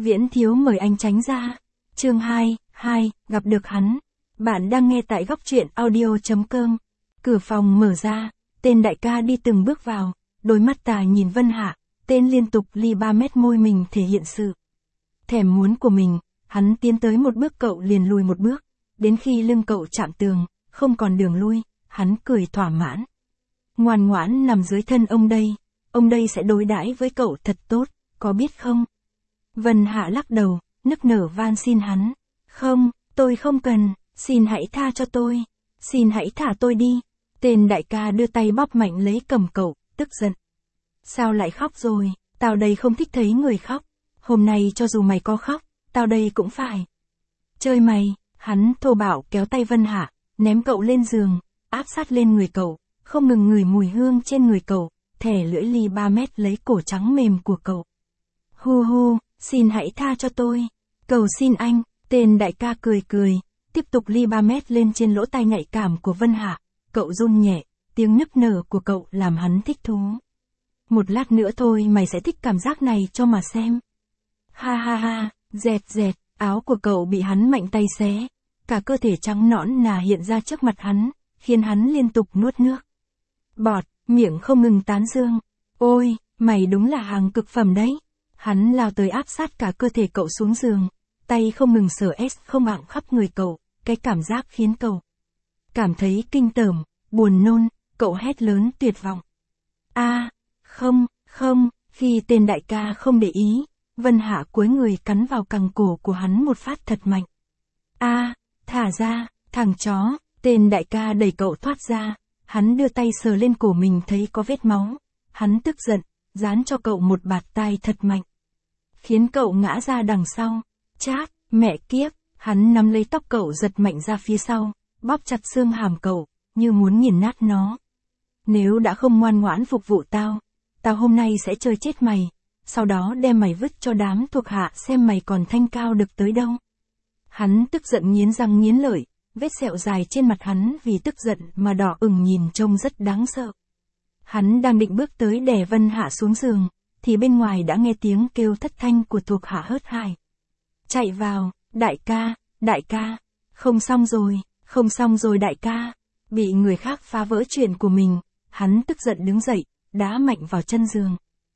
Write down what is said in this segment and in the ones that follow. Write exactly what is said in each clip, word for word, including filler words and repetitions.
Viễn thiếu mời anh tránh ra. Chương hai, hai, gặp được hắn. Bạn đang nghe tại góc truyện audio chấm com. Cửa phòng mở ra, tên đại ca đi từng bước vào, đôi mắt tà nhìn Vân Hạ, tên liên tục ly ba mét môi mình thể hiện sự thèm muốn của mình, hắn tiến tới một bước cậu liền lùi một bước, đến khi lưng cậu chạm tường, không còn đường lui, hắn cười thỏa mãn. Ngoan ngoãn nằm dưới thân ông đây, ông đây sẽ đối đãi với cậu thật tốt, có biết không? Vân Hạ lắc đầu, nức nở van xin hắn. Không, tôi không cần, xin hãy tha cho tôi, xin hãy thả tôi đi. Tên đại ca đưa tay bóp mạnh lấy cầm cậu, tức giận. Sao lại khóc rồi, tao đây không thích thấy người khóc, hôm nay cho dù mày có khóc, tao đây cũng phải chơi mày. Hắn thô bạo kéo tay Vân Hạ, ném cậu lên giường, áp sát lên người cậu, không ngừng ngửi mùi hương trên người cậu, thẻ lưỡi ly ba mét lấy cổ trắng mềm của cậu. Hu hu, xin hãy tha cho tôi, cầu xin anh. Tên đại ca cười cười, tiếp tục ly ba mét lên trên lỗ tai nhạy cảm của Vân Hạ, cậu run nhẹ, tiếng nức nở của cậu làm hắn thích thú. Một lát nữa thôi mày sẽ thích cảm giác này cho mà xem. Ha ha ha, dẹt dẹt, áo của cậu bị hắn mạnh tay xé, cả cơ thể trắng nõn nà hiện ra trước mặt hắn, khiến hắn liên tục nuốt nước bọt, miệng không ngừng tán dương. Ôi, mày đúng là hàng cực phẩm đấy. Hắn lao tới áp sát cả cơ thể cậu xuống giường, tay không ngừng sờ ép không ạng khắp người cậu, cái cảm giác khiến cậu cảm thấy kinh tởm, buồn nôn, cậu hét lớn tuyệt vọng. A, à, không, không, khi tên đại ca không để ý, Vân Hạ cúi người cắn vào cẳng cổ của hắn một phát thật mạnh. A, à, thả ra, thằng chó, tên đại ca đẩy cậu thoát ra, hắn đưa tay sờ lên cổ mình thấy có vết máu, hắn tức giận, dán cho cậu một bạt tai thật mạnh, khiến cậu ngã ra đằng sau. Chát, mẹ kiếp, hắn nắm lấy tóc cậu giật mạnh ra phía sau, bóp chặt xương hàm cậu, như muốn nghiền nát nó. Nếu đã không ngoan ngoãn phục vụ tao, tao hôm nay sẽ chơi chết mày, sau đó đem mày vứt cho đám thuộc hạ xem mày còn thanh cao được tới đâu. Hắn tức giận nghiến răng nghiến lợi, vết sẹo dài trên mặt hắn vì tức giận mà đỏ ửng nhìn trông rất đáng sợ. Hắn đang định bước tới đè Vân Hạ xuống giường, thì bên ngoài đã nghe tiếng kêu thất thanh của thuộc hạ hớt hải. Chạy vào, đại ca, đại ca, không xong rồi, không xong rồi đại ca. Bị người khác phá vỡ chuyện của mình, hắn tức giận đứng dậy, đá mạnh vào chân giường.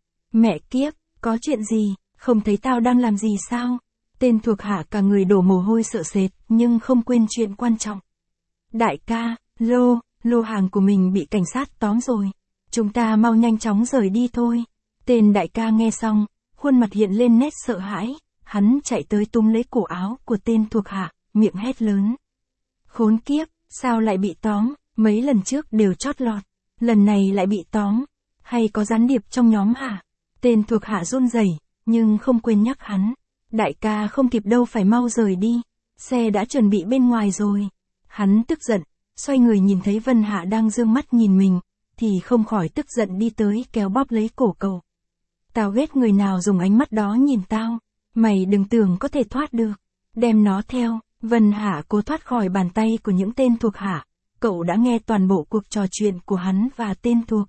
Mẹ kiếp, có chuyện gì, không thấy tao đang làm gì sao? Tên thuộc hạ cả người đổ mồ hôi sợ sệt, nhưng không quên chuyện quan trọng. Đại ca, lô, lô hàng của mình bị cảnh sát tóm rồi. Chúng ta mau nhanh chóng rời đi thôi. Tên đại ca nghe xong, khuôn mặt hiện lên nét sợ hãi, hắn chạy tới túm lấy cổ áo của tên thuộc hạ, miệng hét lớn. Khốn kiếp, sao lại bị tóm, mấy lần trước đều chót lọt, lần này lại bị tóm, hay có gián điệp trong nhóm hả? Tên thuộc hạ run rẩy, nhưng không quên nhắc hắn. Đại ca không kịp đâu phải mau rời đi, xe đã chuẩn bị bên ngoài rồi. Hắn tức giận, xoay người nhìn thấy Vân Hạ đang dương mắt nhìn mình, thì không khỏi tức giận đi tới kéo bóp lấy cổ cậu. Tao ghét người nào dùng ánh mắt đó nhìn tao, mày đừng tưởng có thể thoát được, đem nó theo. Vân Hạ cố thoát khỏi bàn tay của những tên thuộc hạ, cậu đã nghe toàn bộ cuộc trò chuyện của hắn và tên thuộc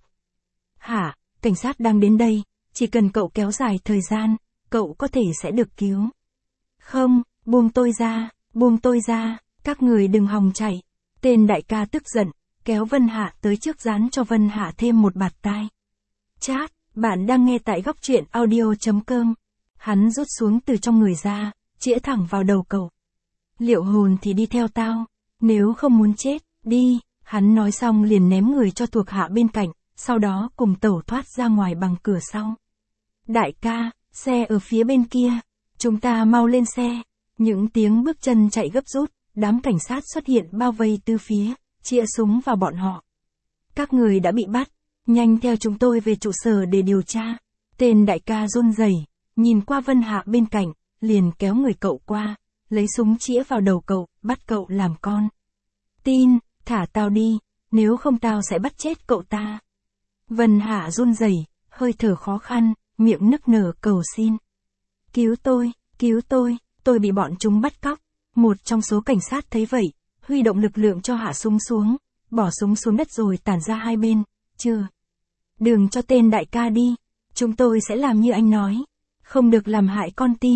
hạ, cảnh sát đang đến đây, chỉ cần cậu kéo dài thời gian, cậu có thể sẽ được cứu. Không, buông tôi ra, buông tôi ra, các người đừng hòng chạy. Tên đại ca tức giận, kéo Vân Hạ tới trước dán cho Vân Hạ thêm một bạt tai. Chát, bạn đang nghe tại góc truyện audio chấm com. Hắn rút xuống từ trong người ra, chĩa thẳng vào đầu cậu. Liệu hồn thì đi theo tao, nếu không muốn chết, đi. Hắn nói xong liền ném người cho thuộc hạ bên cạnh, sau đó cùng tẩu thoát ra ngoài bằng cửa sau. Đại ca, xe ở phía bên kia, chúng ta mau lên xe. Những tiếng bước chân chạy gấp rút, đám cảnh sát xuất hiện bao vây từ phía, chĩa súng vào bọn họ. Các người đã bị bắt, nhanh theo chúng tôi về trụ sở để điều tra. Tên đại ca run rẩy, nhìn qua Vân Hạ bên cạnh, liền kéo người cậu qua, lấy súng chĩa vào đầu cậu, bắt cậu làm con tin, thả tao đi, nếu không tao sẽ bắt chết cậu ta. Vân Hạ run rẩy, hơi thở khó khăn, miệng nức nở cầu xin. Cứu tôi, cứu tôi, tôi bị bọn chúng bắt cóc. Một trong số cảnh sát thấy vậy, huy động lực lượng cho hạ súng xuống, bỏ súng xuống đất rồi tản ra hai bên. Chưa, đường cho tên đại ca đi, chúng tôi sẽ làm như anh nói, không được làm hại con tin.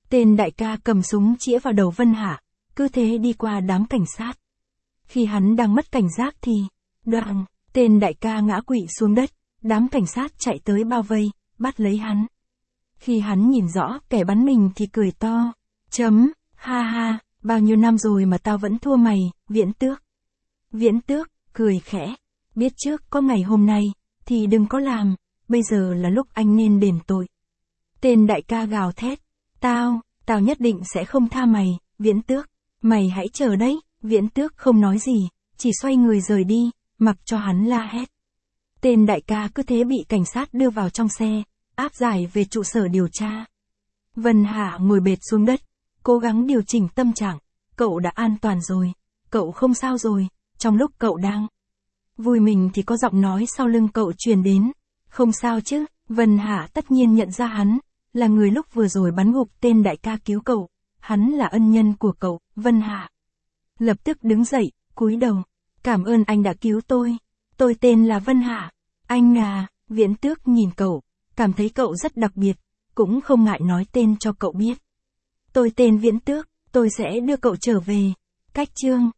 Tên đại ca cầm súng chĩa vào đầu Vân Hạ, cứ thế đi qua đám cảnh sát. Khi hắn đang mất cảnh giác thì, đoạn, tên đại ca ngã quỵ xuống đất, đám cảnh sát chạy tới bao vây, bắt lấy hắn. Khi hắn nhìn rõ kẻ bắn mình thì cười to, chấm, ha ha, bao nhiêu năm rồi mà tao vẫn thua mày, Viễn Tước. Viễn Tước, cười khẽ, biết trước có ngày hôm nay, thì đừng có làm, bây giờ là lúc anh nên đền tội. Tên đại ca gào thét, tao, tao nhất định sẽ không tha mày, Viễn Tước, mày hãy chờ đấy, Viễn Tước không nói gì, chỉ xoay người rời đi, mặc cho hắn la hét. Tên đại ca cứ thế bị cảnh sát đưa vào trong xe, áp giải về trụ sở điều tra. Vân Hạ ngồi bệt xuống đất, cố gắng điều chỉnh tâm trạng, cậu đã an toàn rồi, cậu không sao rồi, trong lúc cậu đang vui mình thì có giọng nói sau lưng cậu truyền đến, không sao chứ, Vân Hạ tất nhiên nhận ra hắn, là người lúc vừa rồi bắn gục tên đại ca cứu cậu, hắn là ân nhân của cậu, Vân Hạ. Lập tức đứng dậy, cúi đầu, cảm ơn anh đã cứu tôi, tôi tên là Vân Hạ, anh à, Viễn Tước nhìn cậu, cảm thấy cậu rất đặc biệt, cũng không ngại nói tên cho cậu biết. Tôi tên Viễn Tước, tôi sẽ đưa cậu trở về. Cách chương